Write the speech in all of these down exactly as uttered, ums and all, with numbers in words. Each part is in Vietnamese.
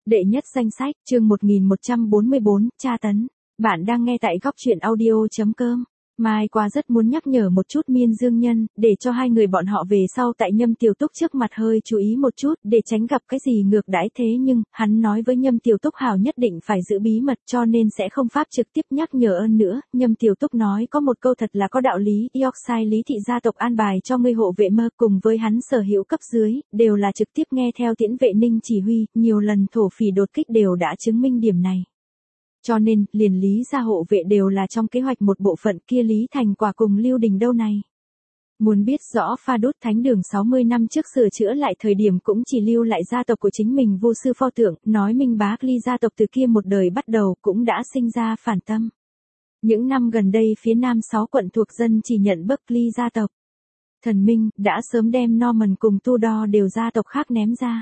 Đệ nhất danh sách, chương một nghìn một trăm bốn mươi bốn, tra tấn. Bạn đang nghe tại góc truyện audio.com. Mai qua rất muốn nhắc nhở một chút Miên Dương Nhân, để cho hai người bọn họ về sau tại Nhâm Tiểu Túc trước mặt hơi chú ý một chút, để tránh gặp cái gì ngược đãi thế nhưng, hắn nói với Nhâm Tiểu Túc hảo nhất định phải giữ bí mật cho nên sẽ không pháp trực tiếp nhắc nhở ơn nữa. Nhâm Tiểu Túc nói có một câu thật là có đạo lý, Yorkshire Lý thị gia tộc an bài cho ngươi hộ vệ mơ cùng với hắn sở hữu cấp dưới, đều là trực tiếp nghe theo Tiễn Vệ Ninh chỉ huy, nhiều lần thổ phỉ đột kích đều đã chứng minh điểm này. Cho nên, liền Lý gia hộ vệ đều là trong kế hoạch một bộ phận kia Lý Thành Quả cùng Lưu Đình đâu này. Muốn biết rõ Pha Đốt Thánh Đường sáu mươi năm trước sửa chữa lại thời điểm cũng chỉ lưu lại gia tộc của chính mình vô sư pho tượng, nói minh bá Ly gia tộc từ kia một đời bắt đầu cũng đã sinh ra phản tâm. Những năm gần đây phía nam sáu quận thuộc dân chỉ nhận Buckley gia tộc. Thần Minh đã sớm đem Norman cùng Tudor đều gia tộc khác ném ra.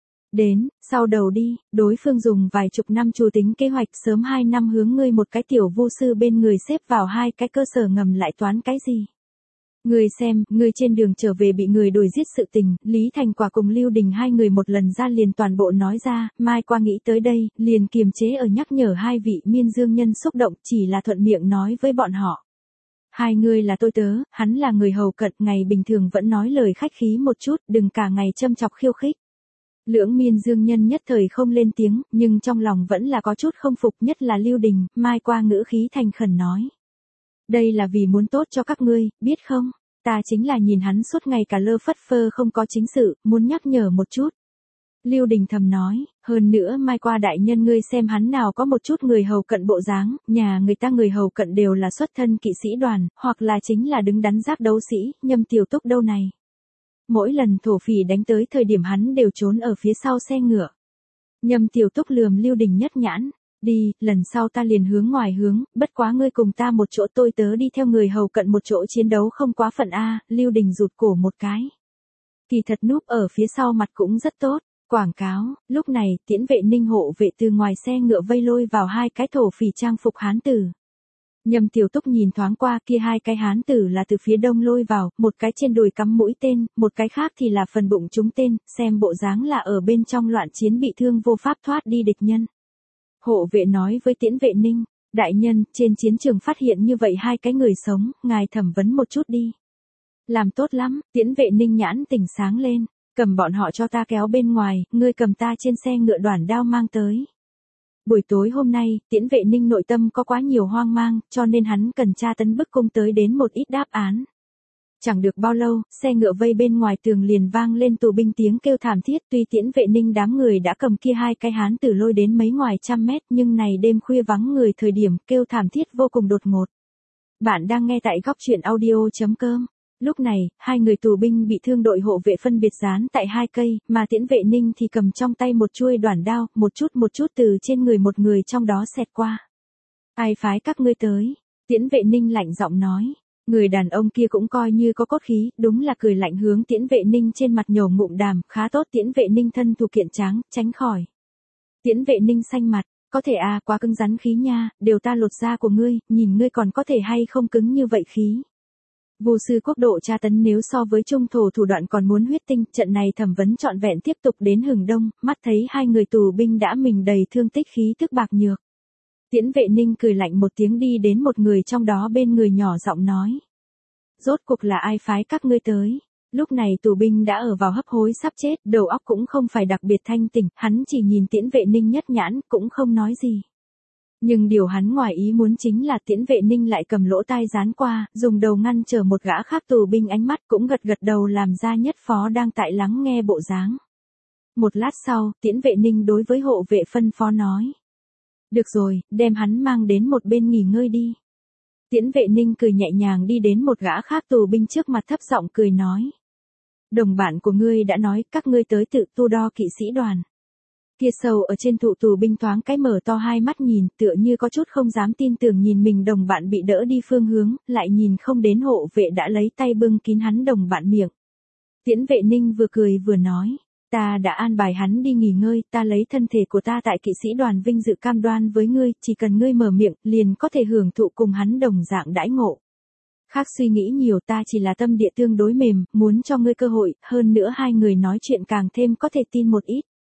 Đến, sau đầu đi, đối phương dùng vài chục năm chủ tính kế hoạch sớm hai năm hướng ngươi một cái tiểu vô sư bên người xếp vào hai cái cơ sở ngầm lại toán cái gì. Ngươi xem, ngươi trên đường trở về bị người đuổi giết sự tình, Lý Thành Quả cùng Lưu Đình hai người một lần ra liền toàn bộ nói ra, Mai qua nghĩ tới đây, liền kiềm chế ở nhắc nhở hai vị Miên Dương Nhân xúc động chỉ là thuận miệng nói với bọn họ. Hai người là tôi tớ, hắn là người hầu cận, ngày bình thường vẫn nói lời khách khí một chút, đừng cả ngày châm chọc khiêu khích. Lưỡng Miên Dương Nhân nhất thời không lên tiếng, nhưng trong lòng vẫn là có chút không phục, nhất là Lưu Đình. Mai qua ngữ khí thành khẩn nói. Đây là vì muốn tốt cho các ngươi, biết không? Ta chính là nhìn hắn suốt ngày cả lơ phất phơ không có chính sự, muốn nhắc nhở một chút. Lưu Đình thầm nói, hơn nữa Mai qua đại nhân ngươi xem hắn nào có một chút người hầu cận bộ dáng, nhà người ta người hầu cận đều là xuất thân kỵ sĩ đoàn, hoặc là chính là đứng đắn giáp đấu sĩ, Nhâm Tiểu Túc đâu này. Mỗi lần thổ phỉ đánh tới thời điểm hắn đều trốn ở phía sau xe ngựa. Nhâm Tiểu Túc lườm Lưu Đình nhất nhãn, đi, lần sau ta liền hướng ngoài hướng, bất quá ngươi cùng ta một chỗ tôi tớ đi theo người hầu cận một chỗ chiến đấu không quá phận a. Lưu Đình rụt cổ một cái. Kỳ thật núp ở phía sau mặt cũng rất tốt, quảng cáo, lúc này Tiễn Vệ Ninh hộ vệ từ ngoài xe ngựa vây lôi vào hai cái thổ phỉ trang phục hán tử. Nhâm Tiểu Túc nhìn thoáng qua kia hai cái hán tử là từ phía đông lôi vào, một cái trên đùi cắm mũi tên, một cái khác thì là phần bụng trúng tên, xem bộ dáng là ở bên trong loạn chiến bị thương vô pháp thoát đi địch nhân. Hộ vệ nói với Tiễn Vệ Ninh, đại nhân, trên chiến trường phát hiện như vậy hai cái người sống, ngài thẩm vấn một chút đi. Làm tốt lắm, Tiễn Vệ Ninh nhãn tỉnh sáng lên, cầm bọn họ cho ta kéo bên ngoài, ngươi cầm ta trên xe ngựa đoản đao mang tới. Buổi tối hôm nay, Tiễn Vệ Ninh nội tâm có quá nhiều hoang mang, cho nên hắn cần tra tấn bức cung tới đến một ít đáp án. Chẳng được bao lâu, xe ngựa vây bên ngoài tường liền vang lên tù binh tiếng kêu thảm thiết, tuy Tiễn Vệ Ninh đám người đã cầm kia hai cái hán tử lôi đến mấy ngoài trăm mét, nhưng này đêm khuya vắng người thời điểm kêu thảm thiết vô cùng đột ngột. Bạn đang nghe tại góc truyện audio.com. Lúc này, hai người tù binh bị thương đội hộ vệ phân biệt dán tại hai cây, mà Tiễn Vệ Ninh thì cầm trong tay một chuôi đoản đao, một chút một chút từ trên người một người trong đó xẹt qua. Ai phái các ngươi tới? Tiễn Vệ Ninh lạnh giọng nói. Người đàn ông kia cũng coi như có cốt khí, đúng là cười lạnh hướng Tiễn Vệ Ninh trên mặt nhổ ngụm đàm, khá tốt. Tiễn Vệ Ninh thân thủ kiện tráng, tránh khỏi. Tiễn Vệ Ninh xanh mặt, có thể à, quá cứng rắn khí nha, đều ta lột da của ngươi, nhìn ngươi còn có thể hay không cứng như vậy khí. Vô sư quốc độ tra tấn nếu so với trung thổ thủ đoạn còn muốn huyết tinh, trận này thẩm vấn trọn vẹn tiếp tục đến hừng đông, mắt thấy hai người tù binh đã mình đầy thương tích khí tức bạc nhược. Tiễn Vệ Ninh cười lạnh một tiếng đi đến một người trong đó bên người nhỏ giọng nói. Rốt cuộc là ai phái các ngươi tới? Lúc này tù binh đã ở vào hấp hối sắp chết, đầu óc cũng không phải đặc biệt thanh tỉnh, hắn chỉ nhìn Tiễn Vệ Ninh nhất nhãn, cũng không nói gì. Nhưng điều hắn ngoài ý muốn chính là Tiễn Vệ Ninh lại cầm lỗ tai dán qua, dùng đầu ngăn trở một gã khác tù binh ánh mắt cũng gật gật đầu làm ra nhất phó đang tại lắng nghe bộ dáng. Một lát sau, Tiễn Vệ Ninh đối với hộ vệ phân phó nói. Được rồi, đem hắn mang đến một bên nghỉ ngơi đi. Tiễn Vệ Ninh cười nhẹ nhàng đi đến một gã khác tù binh trước mặt thấp giọng cười nói. Đồng bạn của ngươi đã nói các ngươi tới tự tu đo kỵ sĩ đoàn. Kia sâu ở trên thụ tù binh thoáng cái mở to hai mắt nhìn, tựa như có chút không dám tin tưởng nhìn mình đồng bạn bị đỡ đi phương hướng, lại nhìn không đến hộ vệ đã lấy tay bưng kín hắn đồng bạn miệng. Tiễn Vệ Ninh vừa cười vừa nói, ta đã an bài hắn đi nghỉ ngơi, ta lấy thân thể của ta tại kỵ sĩ đoàn vinh dự cam đoan với ngươi, chỉ cần ngươi mở miệng, liền có thể hưởng thụ cùng hắn đồng dạng đãi ngộ. Khác suy nghĩ nhiều, ta chỉ là tâm địa tương đối mềm, muốn cho ngươi cơ hội, hơn nữa hai người nói chuyện càng thêm có thể tin một ít.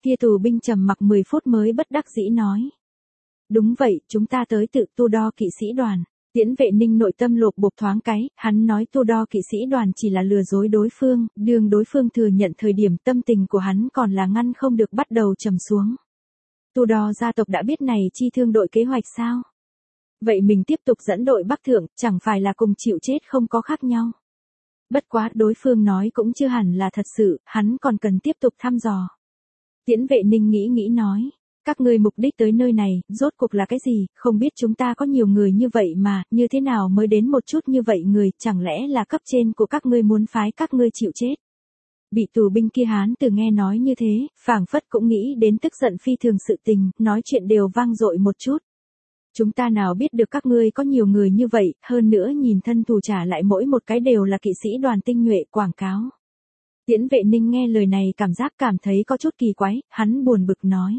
Kia tù binh trầm mặc mười phút mới bất đắc dĩ nói. Đúng vậy, chúng ta tới tự tu đo kỵ sĩ đoàn. Tiễn Vệ Ninh nội tâm lột bột thoáng cái, hắn nói tu đo kỵ sĩ đoàn chỉ là lừa dối đối phương, đường đối phương thừa nhận thời điểm tâm tình của hắn còn là ngăn không được bắt đầu trầm xuống. Tu đo gia tộc đã biết này chi thương đội kế hoạch sao? Vậy mình tiếp tục dẫn đội Bắc Thượng, chẳng phải là cùng chịu chết không có khác nhau. Bất quá đối phương nói cũng chưa hẳn là thật sự, hắn còn cần tiếp tục thăm dò. Tiễn Vệ Ninh nghĩ nghĩ nói. Các ngươi mục đích tới nơi này, rốt cuộc là cái gì, không biết chúng ta có nhiều người như vậy mà, như thế nào mới đến một chút như vậy người, chẳng lẽ là cấp trên của các ngươi muốn phái các ngươi chịu chết. Bị tù binh kia hán từ nghe nói như thế, phảng phất cũng nghĩ đến tức giận phi thường sự tình, nói chuyện đều vang dội một chút. Chúng ta nào biết được các ngươi có nhiều người như vậy, hơn nữa nhìn thân tù trả lại mỗi một cái đều là kỵ sĩ đoàn tinh nhuệ quảng cáo. Tiễn Vệ Ninh nghe lời này cảm giác cảm thấy có chút kỳ quái, hắn buồn bực nói.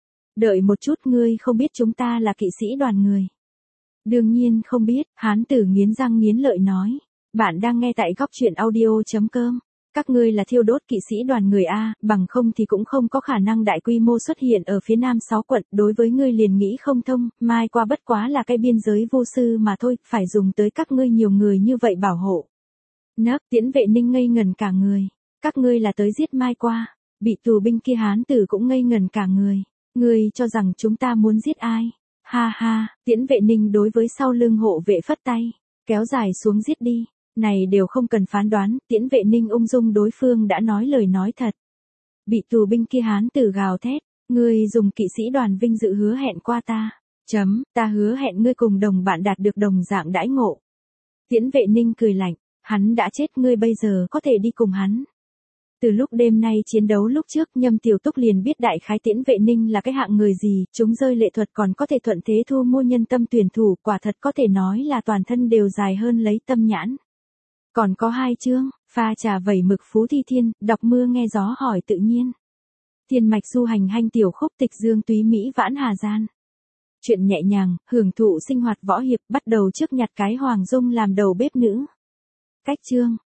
Đợi một chút, ngươi không biết chúng ta là kỵ sĩ đoàn người. Đương nhiên không biết, hán tử nghiến răng nghiến lợi nói. Bạn đang nghe tại góc truyện audio chấm com. Các ngươi là thiêu đốt kỵ sĩ đoàn người A, bằng không thì cũng không có khả năng đại quy mô xuất hiện ở phía nam sáu quận, đối với ngươi liền nghĩ không thông, mai qua bất quá là cái biên giới vô sư mà thôi, phải dùng tới các ngươi nhiều người như vậy bảo hộ. Nấc, Tiễn Vệ Ninh ngây ngần cả người. Các ngươi là tới giết mai qua. Bị tù binh kia hán tử cũng ngây ngần cả người. Ngươi cho rằng chúng ta muốn giết ai? Ha ha, Tiễn Vệ Ninh đối với sau lưng hộ vệ phất tay, kéo dài xuống giết đi. Này đều không cần phán đoán, Tiễn Vệ Ninh ung dung đối phương đã nói lời nói thật. Bị tù binh kia hán tử gào thét, ngươi dùng kỵ sĩ đoàn vinh dự hứa hẹn qua ta. Chấm, ta hứa hẹn ngươi cùng đồng bạn đạt được đồng dạng đãi ngộ. Tiễn Vệ Ninh cười lạnh, hắn đã chết, ngươi bây giờ có thể đi cùng hắn. Từ lúc đêm nay chiến đấu lúc trước, Nhâm Tiểu Túc liền biết đại khái Tiễn Vệ Ninh là cái hạng người gì, chúng rơi lệ thuật còn có thể thuận thế thu mua nhân tâm tuyển thủ, quả thật có thể nói là toàn thân đều dài hơn lấy tâm nhãn. Còn có hai chương, pha trà vẩy mực Phú Thi Thiên, đọc mưa nghe gió hỏi tự nhiên. Thiên mạch du hành hanh tiểu khúc tịch dương túy Mỹ vãn hà gian. Chuyện nhẹ nhàng, hưởng thụ sinh hoạt võ hiệp, bắt đầu trước nhặt cái Hoàng Dung làm đầu bếp nữ. Cách chương.